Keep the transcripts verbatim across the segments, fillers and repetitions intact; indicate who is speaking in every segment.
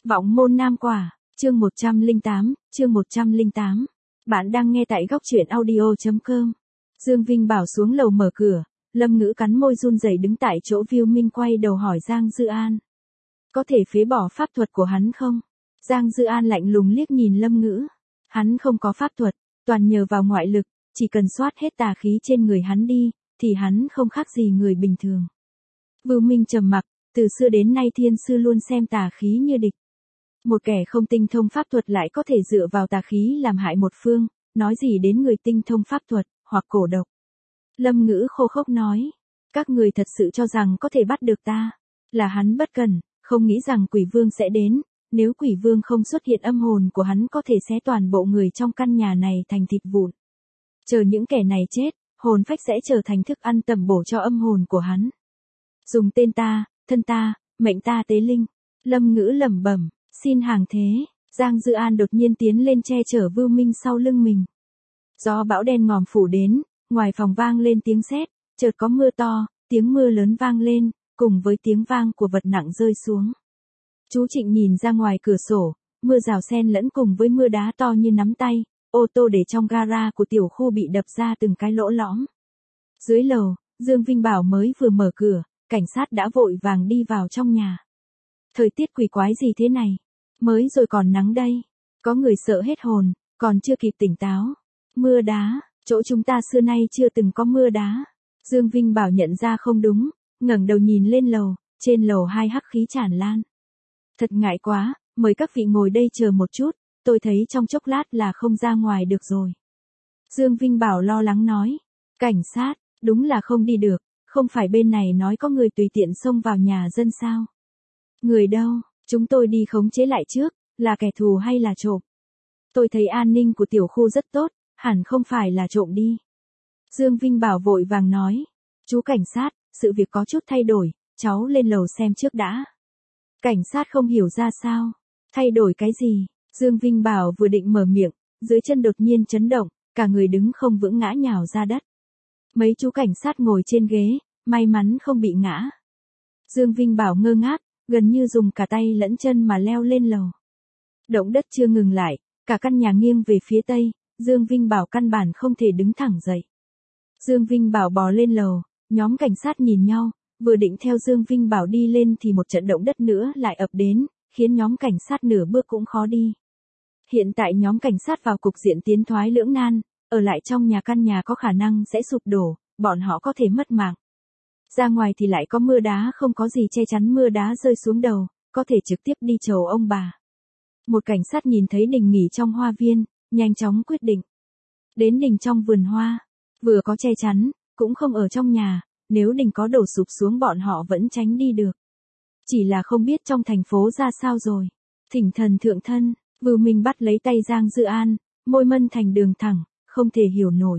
Speaker 1: Vọng môn nam quả, chương một trăm lẻ tám, chương một trăm lẻ tám. Bạn đang nghe tại góc truyện audio.com. Dương Vinh Bảo xuống lầu mở cửa, Lâm Ngữ cắn môi run rẩy đứng tại chỗ. Viu Minh quay đầu hỏi Giang Dư An. Có thể phế bỏ pháp thuật của hắn không? Giang Dư An lạnh lùng liếc nhìn Lâm Ngữ. Hắn không có pháp thuật, toàn nhờ vào ngoại lực, chỉ cần soát hết tà khí trên người hắn đi, thì hắn không khác gì người bình thường. Viu Minh trầm mặc, từ xưa đến nay thiên sư luôn xem tà khí như địch. Một kẻ không tinh thông pháp thuật lại có thể dựa vào tà khí làm hại một phương, nói gì đến người tinh thông pháp thuật, hoặc cổ độc. Lâm Ngữ khô khốc nói, các người thật sự cho rằng có thể bắt được ta. Là hắn bất cẩn, không nghĩ rằng quỷ vương sẽ đến, nếu quỷ vương không xuất hiện âm hồn của hắn có thể xé toàn bộ người trong căn nhà này thành thịt vụn. Chờ những kẻ này chết, hồn phách sẽ trở thành thức ăn tẩm bổ cho âm hồn của hắn. Dùng tên ta, thân ta, mệnh ta tế linh. Lâm Ngữ lẩm bẩm, xin hàng thế. Giang Dư An đột nhiên tiến lên che chở Viu Minh sau lưng mình. Gió bão đen ngòm phủ đến, ngoài phòng vang lên tiếng sét, chợt có mưa to, tiếng mưa lớn vang lên, cùng với tiếng vang của vật nặng rơi xuống. Chú Trịnh nhìn ra ngoài cửa sổ, mưa rào xen lẫn cùng với mưa đá to như nắm tay, ô tô để trong gara của tiểu khu bị đập ra từng cái lỗ lõm. Dưới lầu, Dương Vinh Bảo mới vừa mở cửa, cảnh sát đã vội vàng đi vào trong nhà. Thời tiết quỷ quái gì thế này? Mới rồi còn nắng đây. Có người sợ hết hồn, còn chưa kịp tỉnh táo. Mưa đá, chỗ chúng ta xưa nay chưa từng có mưa đá. Dương Vinh Bảo nhận ra không đúng, ngẩng đầu nhìn lên lầu, trên lầu hai hắc khí tràn lan. Thật ngại quá, mời các vị ngồi đây chờ một chút, tôi thấy trong chốc lát là không ra ngoài được rồi. Dương Vinh Bảo lo lắng nói, cảnh sát, đúng là không đi được, không phải bên này nói có người tùy tiện xông vào nhà dân sao? Người đâu, chúng tôi đi khống chế lại trước, là kẻ thù hay là trộm? Tôi thấy an ninh của tiểu khu rất tốt, hẳn không phải là trộm đi. Dương Vinh Bảo vội vàng nói, chú cảnh sát, sự việc có chút thay đổi, cháu lên lầu xem trước đã. Cảnh sát không hiểu ra sao, thay đổi cái gì? Dương Vinh Bảo vừa định mở miệng, dưới chân đột nhiên chấn động, cả người đứng không vững ngã nhào ra đất. Mấy chú cảnh sát ngồi trên ghế, may mắn không bị ngã. Dương Vinh Bảo ngơ ngác, gần như dùng cả tay lẫn chân mà leo lên lầu. Động đất chưa ngừng lại, cả căn nhà nghiêng về phía tây, Dương Vinh Bảo căn bản không thể đứng thẳng dậy. Dương Vinh Bảo bò lên lầu, nhóm cảnh sát nhìn nhau, vừa định theo Dương Vinh Bảo đi lên thì một trận động đất nữa lại ập đến, khiến nhóm cảnh sát nửa bước cũng khó đi. Hiện tại nhóm cảnh sát vào cục diện tiến thoái lưỡng nan, ở lại trong nhà căn nhà có khả năng sẽ sụp đổ, bọn họ có thể mất mạng. Ra ngoài thì lại có mưa đá không có gì che chắn mưa đá rơi xuống đầu, có thể trực tiếp đi chầu ông bà. Một cảnh sát nhìn thấy đình nghỉ trong hoa viên, nhanh chóng quyết định. Đến đình trong vườn hoa, vừa có che chắn, cũng không ở trong nhà, nếu đình có đổ sụp xuống bọn họ vẫn tránh đi được. Chỉ là không biết trong thành phố ra sao rồi. Thỉnh thần thượng thân, Viu Minh bắt lấy tay Giang Dư An, môi mân thành đường thẳng, không thể hiểu nổi.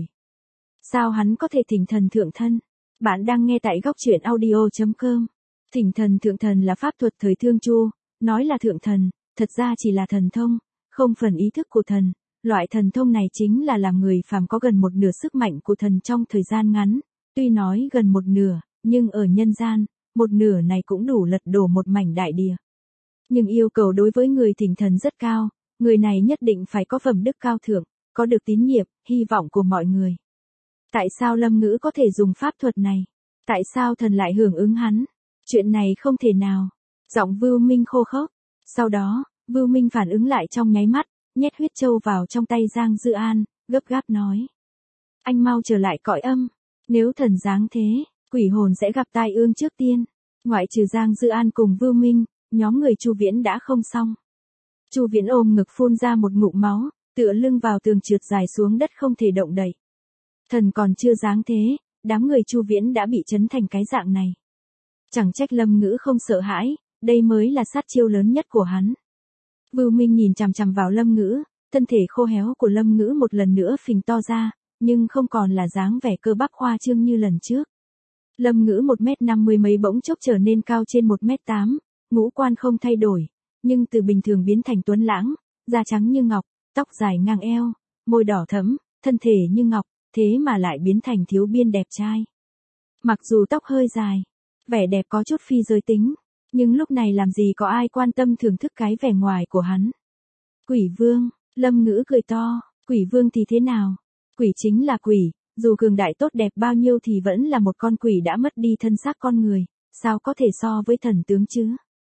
Speaker 1: Sao hắn có thể thỉnh thần thượng thân? Bạn đang nghe tại góc truyện audio.com. Thỉnh thần thượng thần là pháp thuật thời Thương Chu, nói là thượng thần, thật ra chỉ là thần thông, không phần ý thức của thần. Loại thần thông này chính là làm người phàm có gần một nửa sức mạnh của thần trong thời gian ngắn, tuy nói gần một nửa, nhưng ở nhân gian, một nửa này cũng đủ lật đổ một mảnh đại địa. Nhưng yêu cầu đối với người thỉnh thần rất cao, người này nhất định phải có phẩm đức cao thượng, có được tín nhiệm, hy vọng của mọi người. Tại sao Lâm Ngữ có thể dùng pháp thuật này? Tại sao thần lại hưởng ứng hắn? Chuyện này không thể nào. Giọng Viu Minh khô khốc. Sau đó, Viu Minh phản ứng lại trong nháy mắt, nhét huyết châu vào trong tay Giang Dư An, gấp gáp nói. Anh mau trở lại cõi âm. Nếu thần giáng thế, quỷ hồn sẽ gặp tai ương trước tiên. Ngoại trừ Giang Dư An cùng Viu Minh, nhóm người Chu Viễn đã không xong. Chu Viễn ôm ngực phun ra một ngụm máu, tựa lưng vào tường trượt dài xuống đất không thể động đậy. Thần còn chưa giáng thế, đám người Chu Viễn đã bị chấn thành cái dạng này. Chẳng trách Lâm Ngữ không sợ hãi, đây mới là sát chiêu lớn nhất của hắn. Viu Minh nhìn chằm chằm vào Lâm Ngữ, thân thể khô héo của Lâm Ngữ một lần nữa phình to ra, nhưng không còn là dáng vẻ cơ bắp khoa trương như lần trước. Lâm Ngữ một mét năm mươi mấy bỗng chốc trở nên cao trên một mét tám, ngũ quan không thay đổi, nhưng từ bình thường biến thành tuấn lãng, da trắng như ngọc, tóc dài ngang eo, môi đỏ thẫm, thân thể như ngọc, thế mà lại biến thành thiếu biên đẹp trai. Mặc dù tóc hơi dài, vẻ đẹp có chút phi giới tính, Nhưng lúc này làm gì có ai quan tâm thưởng thức cái vẻ ngoài của hắn. Quỷ vương, Lâm Ngữ cười to, quỷ vương thì thế nào? Quỷ chính là quỷ, dù cường đại tốt đẹp bao nhiêu thì vẫn là một con quỷ đã mất đi thân xác con người, sao có thể so với thần tướng chứ?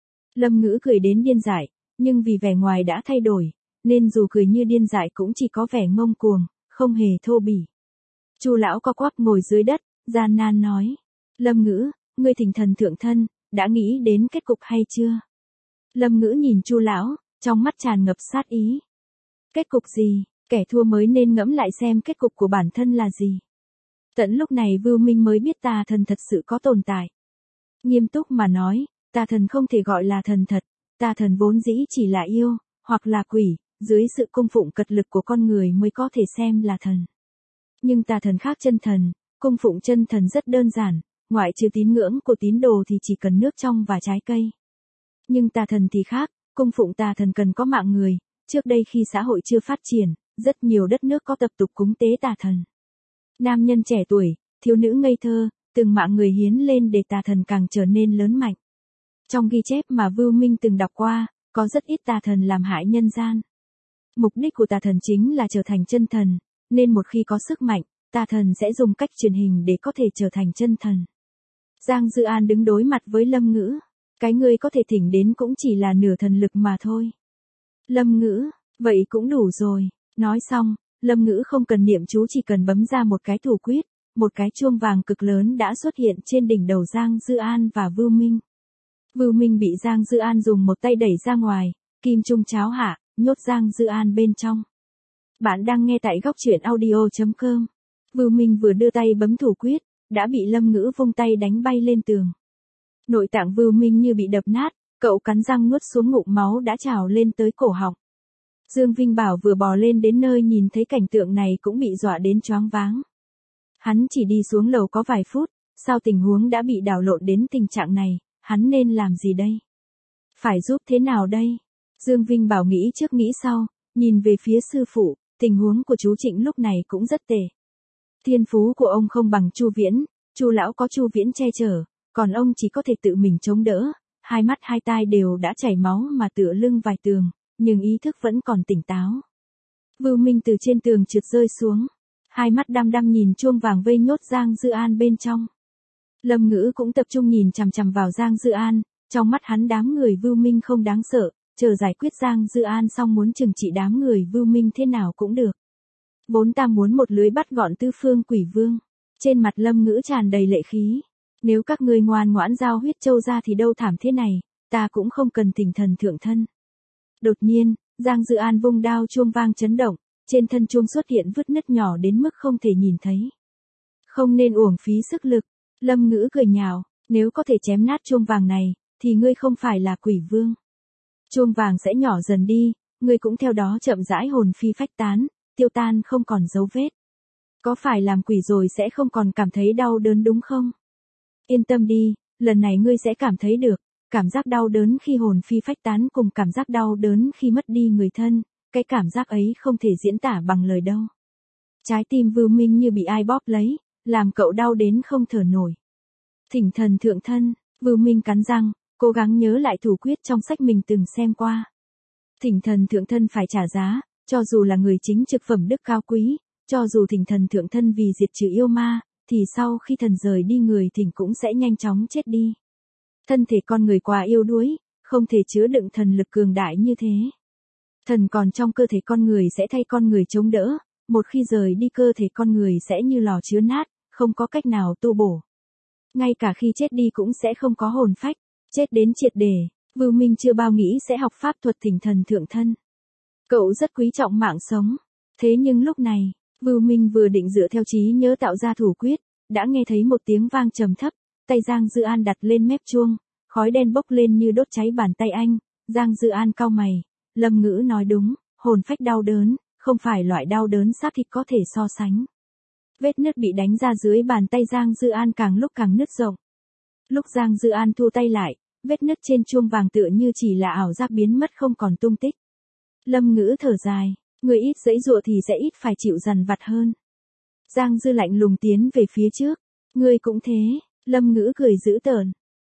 Speaker 1: Lâm Ngữ cười đến điên dại, nhưng vì vẻ ngoài đã thay đổi, nên dù cười như điên dại cũng chỉ có vẻ ngông cuồng, không hề thô bỉ. Chu lão co quắp ngồi dưới đất, gian nan nói, Lâm Ngữ, ngươi thỉnh thần thượng thân, đã nghĩ đến kết cục hay chưa? Lâm Ngữ nhìn Chu lão, trong mắt tràn ngập sát ý. Kết cục gì? Kẻ thua mới nên ngẫm lại xem kết cục của bản thân là gì. Tận lúc này Vưu Minh mới biết tà thần thật sự có tồn tại. Nghiêm túc mà nói, tà thần không thể gọi là thần thật, tà thần vốn dĩ chỉ là yêu, hoặc là quỷ, dưới sự cung phụng cật lực của con người mới có thể xem là thần. Nhưng tà thần khác chân thần, cung phụng chân thần rất đơn giản, ngoại trừ tín ngưỡng của tín đồ thì chỉ cần nước trong và trái cây. Nhưng tà thần thì khác, cung phụng tà thần cần có mạng người, trước đây khi xã hội chưa phát triển, rất nhiều đất nước có tập tục cúng tế tà thần. Nam nhân trẻ tuổi, thiếu nữ ngây thơ, từng mạng người hiến lên để tà thần càng trở nên lớn mạnh. Trong ghi chép mà Vưu Minh từng đọc qua, có rất ít tà thần làm hại nhân gian. Mục đích của tà thần chính là trở thành chân thần, nên một khi có sức mạnh, tà thần sẽ dùng cách truyền hình để có thể trở thành chân thần. Giang Dư An đứng đối mặt với Lâm Ngữ, cái ngươi có thể thỉnh đến cũng chỉ là nửa thần lực mà thôi. Lâm Ngữ, vậy cũng đủ rồi. Nói xong, Lâm Ngữ không cần niệm chú, chỉ cần bấm ra một cái thủ quyết, một cái chuông vàng cực lớn đã xuất hiện trên đỉnh đầu Giang Dư An và Vưu Minh. Vưu Minh bị Giang Dư An dùng một tay đẩy ra ngoài, kim trung cháo hạ, nhốt Giang Dư An bên trong. Bạn đang nghe tại góc truyện audio chấm com. Vưu Minh vừa đưa tay bấm thủ quyết, đã bị Lâm Ngữ vung tay đánh bay lên tường. Nội tạng Vưu Minh như bị đập nát, cậu cắn răng nuốt xuống ngụm máu đã trào lên tới cổ họng. Dương Vinh Bảo vừa bò lên đến nơi nhìn thấy cảnh tượng này cũng bị dọa đến choáng váng. Hắn chỉ đi xuống lầu có vài phút, sao tình huống đã bị đảo lộn đến tình trạng này, hắn nên làm gì đây? Phải giúp thế nào đây? Dương Vinh Bảo nghĩ trước nghĩ sau, nhìn về phía sư phụ, tình huống của chú Trịnh lúc này cũng rất tệ. Thiên phú của ông không bằng Chu Viễn, Chu lão có Chu Viễn che chở, còn ông chỉ có thể tự mình chống đỡ, hai mắt hai tai đều đã chảy máu mà tựa lưng vài tường, nhưng ý thức vẫn còn tỉnh táo. Vưu Minh từ trên tường trượt rơi xuống, hai mắt đăm đăm nhìn chuông vàng vây nhốt Giang Dư An bên trong. Lâm Ngữ cũng tập trung nhìn chằm chằm vào Giang Dư An, trong mắt hắn đám người Vưu Minh không đáng sợ, chờ giải quyết Giang Dư An xong muốn trừng trị đám người Vưu Minh thế nào cũng được. Vốn ta muốn một lưới bắt gọn Tư Phương Quỷ Vương. Trên mặt Lâm Ngữ tràn đầy lệ khí. Nếu các ngươi ngoan ngoãn giao huyết châu ra thì đâu thảm thế này, ta cũng không cần thỉnh thần thượng thân. Đột nhiên, Giang Dư An vung đao, chuông vang chấn động, trên thân chuông xuất hiện vết nứt nhỏ đến mức không thể nhìn thấy. Không nên uổng phí sức lực, Lâm Ngữ cười nhạo, nếu có thể chém nát chuông vàng này, thì ngươi không phải là quỷ vương. Chuông vàng sẽ nhỏ dần đi, ngươi cũng theo đó chậm rãi hồn phi phách tán, tiêu tan không còn dấu vết. Có phải làm quỷ rồi sẽ không còn cảm thấy đau đớn đúng không? Yên tâm đi, lần này ngươi sẽ cảm thấy được, cảm giác đau đớn khi hồn phi phách tán cùng cảm giác đau đớn khi mất đi người thân, cái cảm giác ấy không thể diễn tả bằng lời đâu. Trái tim Vưu Minh như bị ai bóp lấy, làm cậu đau đến không thở nổi. Thỉnh thần thượng thân, Vưu Minh cắn răng, cố gắng nhớ lại thủ quyết trong sách mình từng xem qua. Thỉnh thần thượng thân phải trả giá, cho dù là người chính trực phẩm đức cao quý, cho dù thỉnh thần thượng thân vì diệt trừ yêu ma, thì sau khi thần rời đi người thỉnh cũng sẽ nhanh chóng chết đi. Thân thể con người quá yếu đuối, không thể chứa đựng thần lực cường đại như thế. Thần còn trong cơ thể con người sẽ thay con người chống đỡ, một khi rời đi cơ thể con người sẽ như lò chứa nát, không có cách nào tu bổ. Ngay cả khi chết đi cũng sẽ không có hồn phách, chết đến triệt để, Vưu Minh chưa bao nghĩ sẽ học pháp thuật thỉnh thần thượng thân. Cậu rất quý trọng mạng sống, thế nhưng lúc này, Vưu Minh vừa định dựa theo trí nhớ tạo ra thủ quyết, đã nghe thấy một tiếng vang trầm thấp, tay Giang Dư An đặt lên mép chuông, khói đen bốc lên như đốt cháy bàn tay anh. Giang Dư An cau mày, Lâm Ngữ nói đúng, hồn phách đau đớn, không phải loại đau đớn xác thịt có thể so sánh. Vết nứt bị đánh ra dưới bàn tay Giang Dư An càng lúc càng nứt rộng. Lúc Giang Dư An thu tay lại, vết nứt trên chuông vàng tựa như chỉ là ảo giác biến mất không còn tung tích. Lâm Ngữ thở dài, người ít giãy giụa thì sẽ ít phải chịu dằn vặt hơn. Giang Dư lạnh lùng tiến về phía trước, ngươi cũng thế, Lâm Ngữ cười dữ tợn.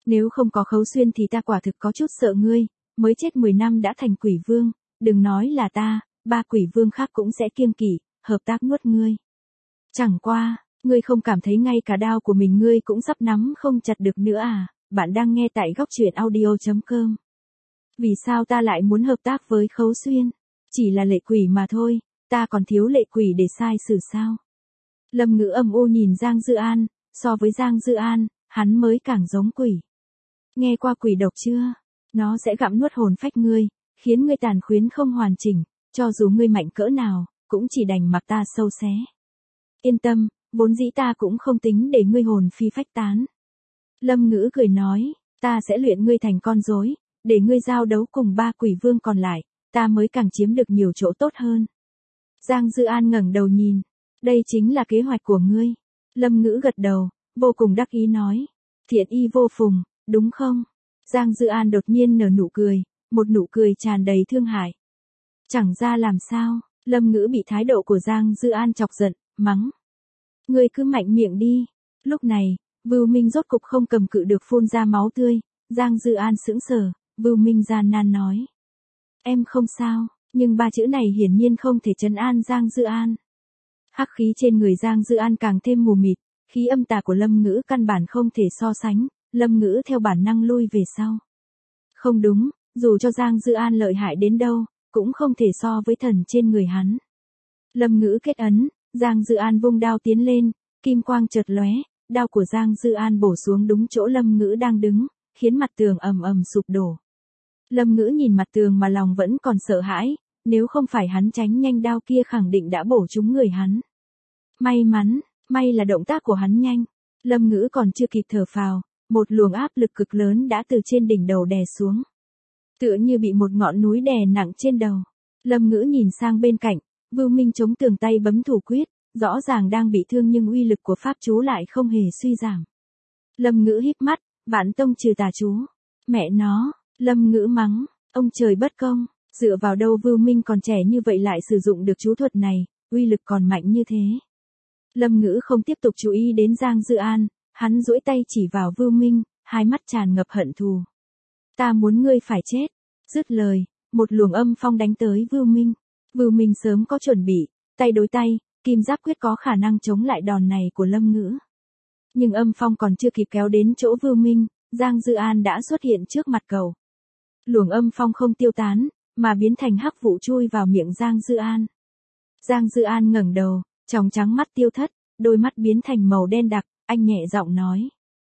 Speaker 1: Nếu không có Khấu Xuyên thì ta quả thực có chút sợ ngươi, mới chết mười năm đã thành quỷ vương, đừng nói là ta, ba quỷ vương khác cũng sẽ kiêng kỵ, hợp tác nuốt ngươi. Chẳng qua, ngươi không cảm thấy ngay cả đao của mình ngươi cũng sắp nắm không chặt được nữa à? Bạn đang nghe tại góc truyện audio chấm com. Vì sao ta lại muốn hợp tác với Khấu Xuyên? Chỉ là lệ quỷ mà thôi, ta còn thiếu lệ quỷ để sai xử sao? Lâm Ngữ âm u nhìn Giang Dư An, so với Giang Dư An, hắn mới càng giống quỷ. Nghe qua quỷ độc chưa? Nó sẽ gặm nuốt hồn phách ngươi, khiến ngươi tàn khuyến không hoàn chỉnh, cho dù ngươi mạnh cỡ nào, cũng chỉ đành mặc ta sâu xé. Yên tâm, vốn dĩ ta cũng không tính để ngươi hồn phi phách tán. Lâm Ngữ cười nói, ta sẽ luyện ngươi thành con rối, để ngươi giao đấu cùng ba quỷ vương còn lại, ta mới càng chiếm được nhiều chỗ tốt hơn. Giang Dư An ngẩng đầu nhìn, đây chính là kế hoạch của ngươi. Lâm Ngữ gật đầu, vô cùng đắc ý nói, thiện y vô phùng, đúng không? Giang Dư An đột nhiên nở nụ cười, một nụ cười tràn đầy thương hại. Chẳng ra làm sao, Lâm Ngữ bị thái độ của Giang Dư An chọc giận, mắng. Ngươi cứ mạnh miệng đi. Lúc này, Vưu Minh rốt cục không cầm cự được phun ra máu tươi, Giang Dư An sững sờ, Vưu Minh gian nan nói. Em không sao, nhưng ba chữ này hiển nhiên không thể trấn an Giang Dư An. Hắc khí trên người Giang Dư An càng thêm mù mịt, khí âm tà của Lâm Ngữ căn bản không thể so sánh, Lâm Ngữ theo bản năng lui về sau. Không đúng, dù cho Giang Dư An lợi hại đến đâu, cũng không thể so với thần trên người hắn. Lâm Ngữ kết ấn, Giang Dư An vung đao tiến lên, kim quang chợt lóe, đao của Giang Dư An bổ xuống đúng chỗ Lâm Ngữ đang đứng, khiến mặt tường ầm ầm sụp đổ. Lâm Ngữ nhìn mặt tường mà lòng vẫn còn sợ hãi, nếu không phải hắn tránh nhanh đao kia khẳng định đã bổ trúng người hắn. May mắn, may là động tác của hắn nhanh. Lâm Ngữ còn chưa kịp thở phào, một luồng áp lực cực lớn đã từ trên đỉnh đầu đè xuống. Tựa như bị một ngọn núi đè nặng trên đầu. Lâm Ngữ nhìn sang bên cạnh, Vưu Minh chống tường tay bấm thủ quyết, rõ ràng đang bị thương nhưng uy lực của pháp chú lại không hề suy giảm. Lâm Ngữ híp mắt, Vạn tông trừ tà chú. Mẹ nó, Lâm Ngữ mắng, ông trời bất công, dựa vào đâu Vưu Minh còn trẻ như vậy lại sử dụng được chú thuật này, uy lực còn mạnh như thế. Lâm Ngữ không tiếp tục chú ý đến Giang Dư An, hắn duỗi tay chỉ vào Vưu Minh, hai mắt tràn ngập hận thù. Ta muốn ngươi phải chết. Dứt lời, một luồng âm phong đánh tới Vưu Minh. Vưu Minh sớm có chuẩn bị, tay đối tay, kim giáp quyết có khả năng chống lại đòn này của Lâm Ngữ. Nhưng âm phong còn chưa kịp kéo đến chỗ Vưu Minh, Giang Dư An đã xuất hiện trước mặt cậu. Luồng âm phong không tiêu tán, mà biến thành hắc vụ chui vào miệng Giang Dư An. Giang Dư An ngẩng đầu, tròng trắng mắt tiêu thất, đôi mắt biến thành màu đen đặc, anh nhẹ giọng nói.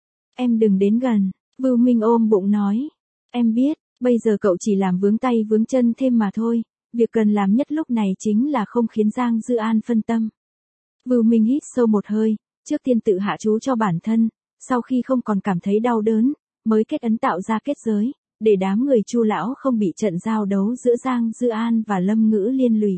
Speaker 1: Em đừng đến gần, Vưu Minh ôm bụng nói. Em biết, bây giờ cậu chỉ làm vướng tay vướng chân thêm mà thôi, việc cần làm nhất lúc này chính là không khiến Giang Dư An phân tâm. Vưu Minh hít sâu một hơi, trước tiên tự hạ chú cho bản thân, sau khi không còn cảm thấy đau đớn, mới kết ấn tạo ra kết giới, để đám người Chu lão không bị trận giao đấu giữa Giang Dư An và Lâm Ngữ liên lụy.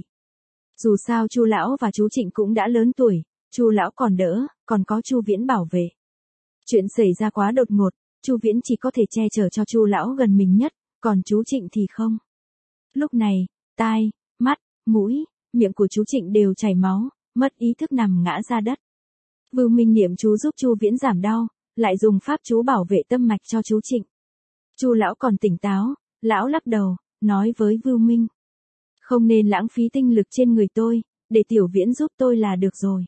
Speaker 1: Dù sao Chu lão và chú Trịnh cũng đã lớn tuổi, Chu lão còn đỡ, còn có Chu Viễn bảo vệ. Chuyện xảy ra quá đột ngột, Chu Viễn chỉ có thể che chở cho Chu lão gần mình nhất, còn chú Trịnh thì không. Lúc này, tai, mắt, mũi, miệng của chú Trịnh đều chảy máu, mất ý thức nằm ngã ra đất. Vưu Minh niệm chú giúp Chu Viễn giảm đau, lại dùng pháp chú bảo vệ tâm mạch cho chú Trịnh. Chu lão còn tỉnh táo, lão lắc đầu, nói với Vưu Minh. Không nên lãng phí tinh lực trên người tôi, để Tiểu Viễn giúp tôi là được rồi.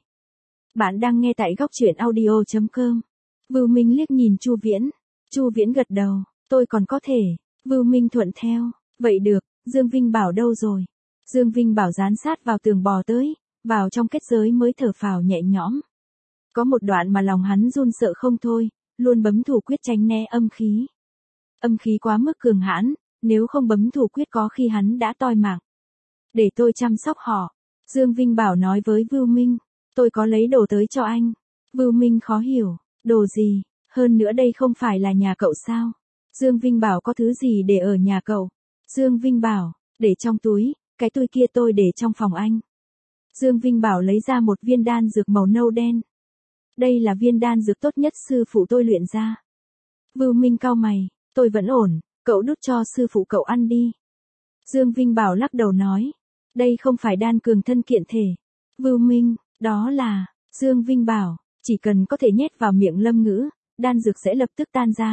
Speaker 1: Bạn đang nghe tại góc truyện audio chấm com. Vưu Minh liếc nhìn Chu Viễn. Chu Viễn gật đầu, tôi còn có thể. Vưu Minh thuận theo, vậy được, Dương Vinh Bảo đâu rồi? Dương Vinh Bảo dán sát vào tường bò tới, vào trong kết giới mới thở phào nhẹ nhõm. Có một đoạn mà lòng hắn run sợ không thôi, luôn bấm thủ quyết tránh né âm khí. Âm khí quá mức cường hãn, nếu không bấm thủ quyết có khi hắn đã toi mạng. Để tôi chăm sóc họ. Dương Vinh Bảo nói với Vưu Minh, tôi có lấy đồ tới cho anh. Vưu Minh khó hiểu, đồ gì, hơn nữa đây không phải là nhà cậu sao? Dương Vinh Bảo có thứ gì để ở nhà cậu? Dương Vinh Bảo, để trong túi, cái túi kia tôi để trong phòng anh. Dương Vinh Bảo lấy ra một viên đan dược màu nâu đen. Đây là viên đan dược tốt nhất sư phụ tôi luyện ra. Vưu Minh cau mày, tôi vẫn ổn, cậu đút cho sư phụ cậu ăn đi. Dương Vinh Bảo lắc đầu nói, đây không phải đan cường thân kiện thể. Vưu Minh, đó là, Dương Vinh Bảo, chỉ cần có thể nhét vào miệng Lâm Ngữ, đan dược sẽ lập tức tan ra,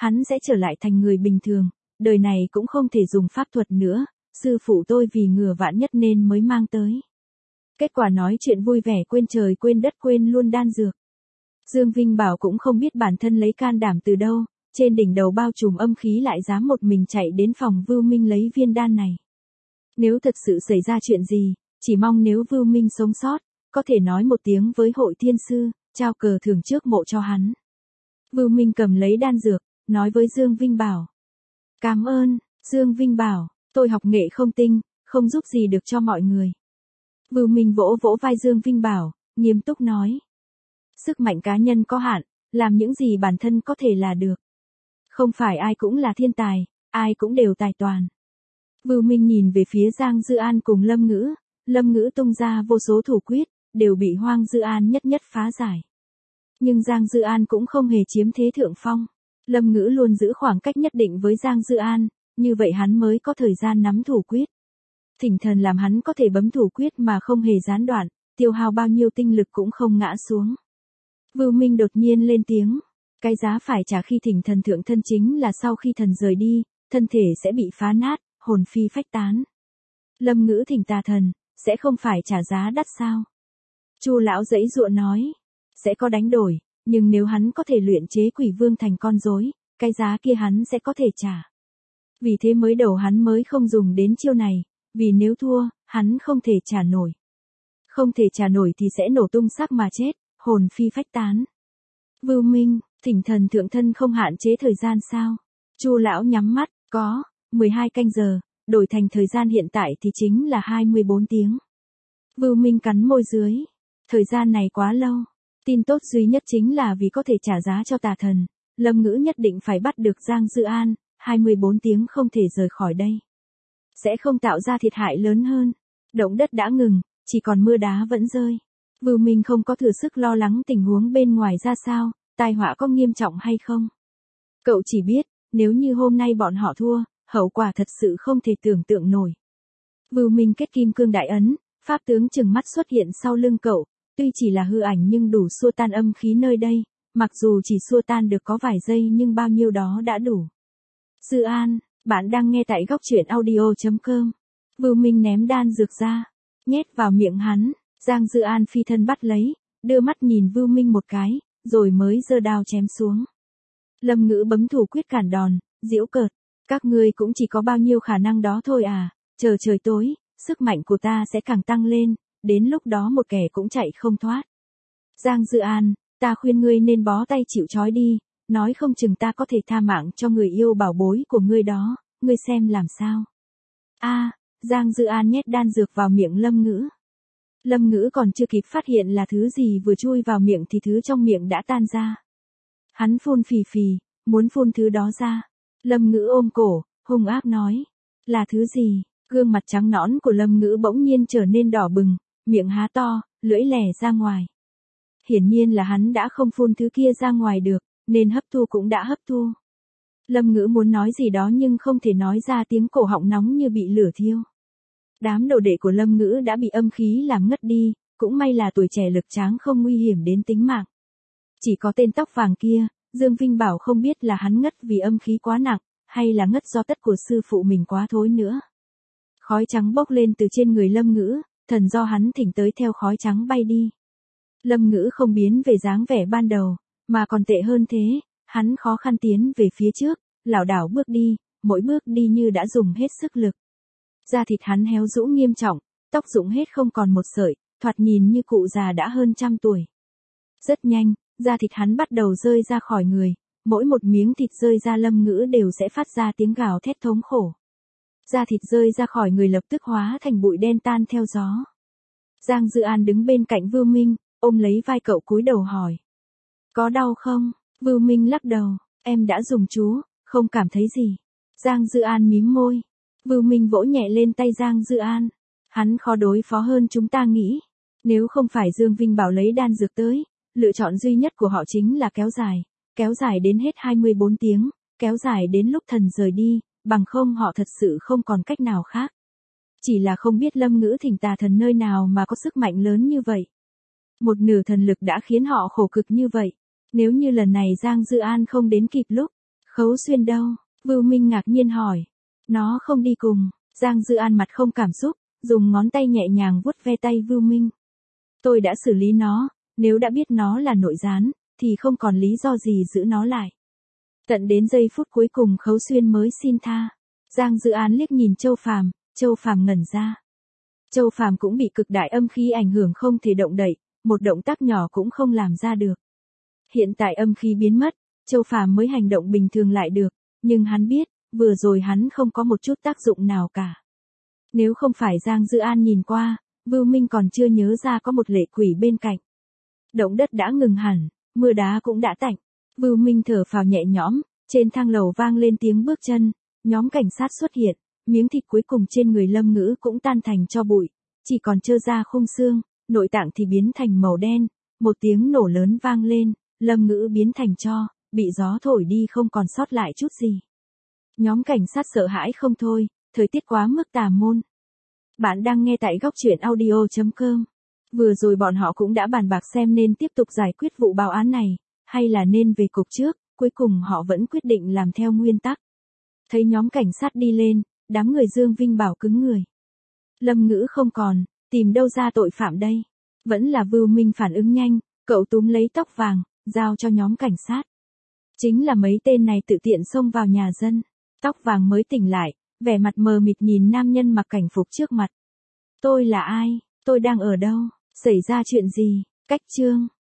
Speaker 1: hắn sẽ trở lại thành người bình thường, đời này cũng không thể dùng pháp thuật nữa, sư phụ tôi vì ngừa vạn nhất nên mới mang tới. Kết quả nói chuyện vui vẻ quên trời quên đất quên luôn đan dược. Dương Vinh Bảo cũng không biết bản thân lấy can đảm từ đâu, trên đỉnh đầu bao trùm âm khí lại dám một mình chạy đến phòng Vưu Minh lấy viên đan này. Nếu thật sự xảy ra chuyện gì, chỉ mong nếu Vưu Minh sống sót, có thể nói một tiếng với hội thiên sư, trao cờ thưởng trước mộ cho hắn. Vưu Minh cầm lấy đan dược, nói với Dương Vinh Bảo. Cảm ơn, Dương Vinh Bảo, tôi học nghệ không tinh, không giúp gì được cho mọi người. Vưu Minh vỗ vỗ vai Dương Vinh Bảo, nghiêm túc nói. Sức mạnh cá nhân có hạn, làm những gì bản thân có thể là được. Không phải ai cũng là thiên tài, ai cũng đều tài toàn. Vưu Minh nhìn về phía Giang Dư An cùng Lâm Ngữ, Lâm Ngữ tung ra vô số thủ quyết, đều bị Hoang Dư An nhất nhất phá giải. Nhưng Giang Dư An cũng không hề chiếm thế thượng phong. Lâm Ngữ luôn giữ khoảng cách nhất định với Giang Dư An, như vậy hắn mới có thời gian nắm thủ quyết. Thỉnh thần làm hắn có thể bấm thủ quyết mà không hề gián đoạn, tiêu hao bao nhiêu tinh lực cũng không ngã xuống. Vưu Minh đột nhiên lên tiếng. Cái giá phải trả khi thỉnh thần thượng thân chính là sau khi thần rời đi, thân thể sẽ bị phá nát, hồn phi phách tán. Lâm Ngữ thỉnh tà thần, sẽ không phải trả giá đắt sao? Chu lão giãy giụa nói, sẽ có đánh đổi, nhưng nếu hắn có thể luyện chế quỷ vương thành con rối, cái giá kia hắn sẽ có thể trả. Vì thế mới đầu hắn mới không dùng đến chiêu này, vì nếu thua, hắn không thể trả nổi. Không thể trả nổi thì sẽ nổ tung xác mà chết, hồn phi phách tán. Vưu Minh, thỉnh thần thượng thân không hạn chế thời gian sao? Chu lão nhắm mắt, có, mười hai canh giờ, đổi thành thời gian hiện tại thì chính là hai mươi bốn tiếng. Vưu Minh cắn môi dưới, thời gian này quá lâu. Tin tốt duy nhất chính là vì có thể trả giá cho tà thần, Lâm Ngữ nhất định phải bắt được Giang Dư An, hai mươi bốn tiếng không thể rời khỏi đây. Sẽ không tạo ra thiệt hại lớn hơn. Động đất đã ngừng, chỉ còn mưa đá vẫn rơi. Vưu Minh không có thừa sức lo lắng tình huống bên ngoài ra sao, tai họa có nghiêm trọng hay không. Cậu chỉ biết, nếu như hôm nay bọn họ thua, hậu quả thật sự không thể tưởng tượng nổi. Vưu Minh kết kim cương đại ấn, pháp tướng chừng mắt xuất hiện sau lưng cậu, tuy chỉ là hư ảnh nhưng đủ xua tan âm khí nơi đây, mặc dù chỉ xua tan được có vài giây nhưng bao nhiêu đó đã đủ. Dư An, bạn đang nghe tại góc truyện audio chấm com. Vưu Minh ném đan dược ra, nhét vào miệng hắn, Giang Dư An phi thân bắt lấy, đưa mắt nhìn Vưu Minh một cái, rồi mới giơ đao chém xuống. Lâm Ngữ bấm thủ quyết cản đòn, giễu cợt, các ngươi cũng chỉ có bao nhiêu khả năng đó thôi à, chờ trời tối, sức mạnh của ta sẽ càng tăng lên, đến lúc đó một kẻ cũng chạy không thoát. Giang Dư An, ta khuyên ngươi nên bó tay chịu trói đi, nói không chừng ta có thể tha mạng cho người yêu bảo bối của ngươi đó, ngươi xem làm sao. A, Giang Dư An nhét đan dược vào miệng Lâm Ngữ. Lâm Ngữ còn chưa kịp phát hiện là thứ gì vừa chui vào miệng thì thứ trong miệng đã tan ra. Hắn phun phì phì, muốn phun thứ đó ra. Lâm Ngữ ôm cổ, hung ác nói. Là thứ gì? Gương mặt trắng nõn của Lâm Ngữ bỗng nhiên trở nên đỏ bừng, miệng há to, lưỡi lè ra ngoài. Hiển nhiên là hắn đã không phun thứ kia ra ngoài được, nên hấp thu cũng đã hấp thu. Lâm Ngữ muốn nói gì đó nhưng không thể nói ra, tiếng cổ họng nóng như bị lửa thiêu. Đám đồ đệ của Lâm Ngữ đã bị âm khí làm ngất đi, cũng may là tuổi trẻ lực tráng không nguy hiểm đến tính mạng. Chỉ có tên tóc vàng kia, Dương Vinh Bảo không biết là hắn ngất vì âm khí quá nặng, hay là ngất do tất của sư phụ mình quá thối nữa. Khói trắng bốc lên từ trên người Lâm Ngữ, thần do hắn thỉnh tới theo khói trắng bay đi. Lâm Ngữ không biến về dáng vẻ ban đầu, mà còn tệ hơn thế, hắn khó khăn tiến về phía trước, lảo đảo bước đi, mỗi bước đi như đã dùng hết sức lực. Da thịt hắn héo rũ nghiêm trọng, tóc rụng hết không còn một sợi, thoạt nhìn như cụ già đã hơn trăm tuổi. Rất nhanh, da thịt hắn bắt đầu rơi ra khỏi người, mỗi một miếng thịt rơi ra Lâm Ngữ đều sẽ phát ra tiếng gào thét thống khổ. Da thịt rơi ra khỏi người lập tức hóa thành bụi đen tan theo gió. Giang Dư An đứng bên cạnh Vưu Minh, ôm lấy vai cậu cúi đầu hỏi. Có đau không? Vưu Minh lắc đầu, em đã dùng chú, không cảm thấy gì. Giang Dư An mím môi. Vưu Minh vỗ nhẹ lên tay Giang Dư An. Hắn khó đối phó hơn chúng ta nghĩ. Nếu không phải Dương Vinh Bảo lấy đan dược tới, lựa chọn duy nhất của họ chính là kéo dài. Kéo dài đến hết hai mươi bốn tiếng, kéo dài đến lúc thần rời đi, bằng không họ thật sự không còn cách nào khác. Chỉ là không biết Lâm Ngữ thỉnh tà thần nơi nào mà có sức mạnh lớn như vậy. Một nửa thần lực đã khiến họ khổ cực như vậy. Nếu như lần này Giang Dư An không đến kịp lúc, Khấu Xuyên đâu? Vưu Minh ngạc nhiên hỏi. Nó không đi cùng. Giang Dư An mặt không cảm xúc, dùng ngón tay nhẹ nhàng vuốt ve tay Vưu Minh. Tôi đã xử lý nó, nếu đã biết nó là nội gián, thì không còn lý do gì giữ nó lại. Tận đến giây phút cuối cùng Khấu Xuyên mới xin tha. Giang Dư An liếc nhìn Châu Phàm, Châu Phàm ngẩn ra. Châu Phàm cũng bị cực đại âm khí ảnh hưởng không thể động đậy, một động tác nhỏ cũng không làm ra được. Hiện tại âm khí biến mất, Châu Phàm mới hành động bình thường lại được, nhưng hắn biết, vừa rồi hắn không có một chút tác dụng nào cả. Nếu không phải Giang Dư An nhìn qua, Vưu Minh còn chưa nhớ ra có một lệ quỷ bên cạnh. Động đất đã ngừng hẳn, mưa đá cũng đã tạnh. Vưu Minh thở phào nhẹ nhõm, trên thang lầu vang lên tiếng bước chân, nhóm cảnh sát xuất hiện, miếng thịt cuối cùng trên người Lâm Ngữ cũng tan thành tro bụi, chỉ còn trơ ra khung xương, nội tạng thì biến thành màu đen, một tiếng nổ lớn vang lên, Lâm Ngữ biến thành tro, bị gió thổi đi không còn sót lại chút gì. Nhóm cảnh sát sợ hãi không thôi, thời tiết quá mức tà môn. Bạn đang nghe tại góc truyện audio chấm com. Vừa rồi bọn họ cũng đã bàn bạc xem nên tiếp tục giải quyết vụ báo án này, hay là nên về cục trước, cuối cùng họ vẫn quyết định làm theo nguyên tắc. Thấy nhóm cảnh sát đi lên, đám người Dương Vinh Bảo cứng người. Lâm Ngữ không còn, tìm đâu ra tội phạm đây? Vẫn là Vưu Minh phản ứng nhanh, cậu túm lấy tóc vàng, giao cho nhóm cảnh sát. Chính là mấy tên này tự tiện xông vào nhà dân. Tóc vàng mới tỉnh lại, vẻ mặt mờ mịt nhìn nam nhân mặc cảnh phục trước mặt. Tôi là ai? Tôi đang ở đâu? Xảy ra chuyện gì? Cách chương.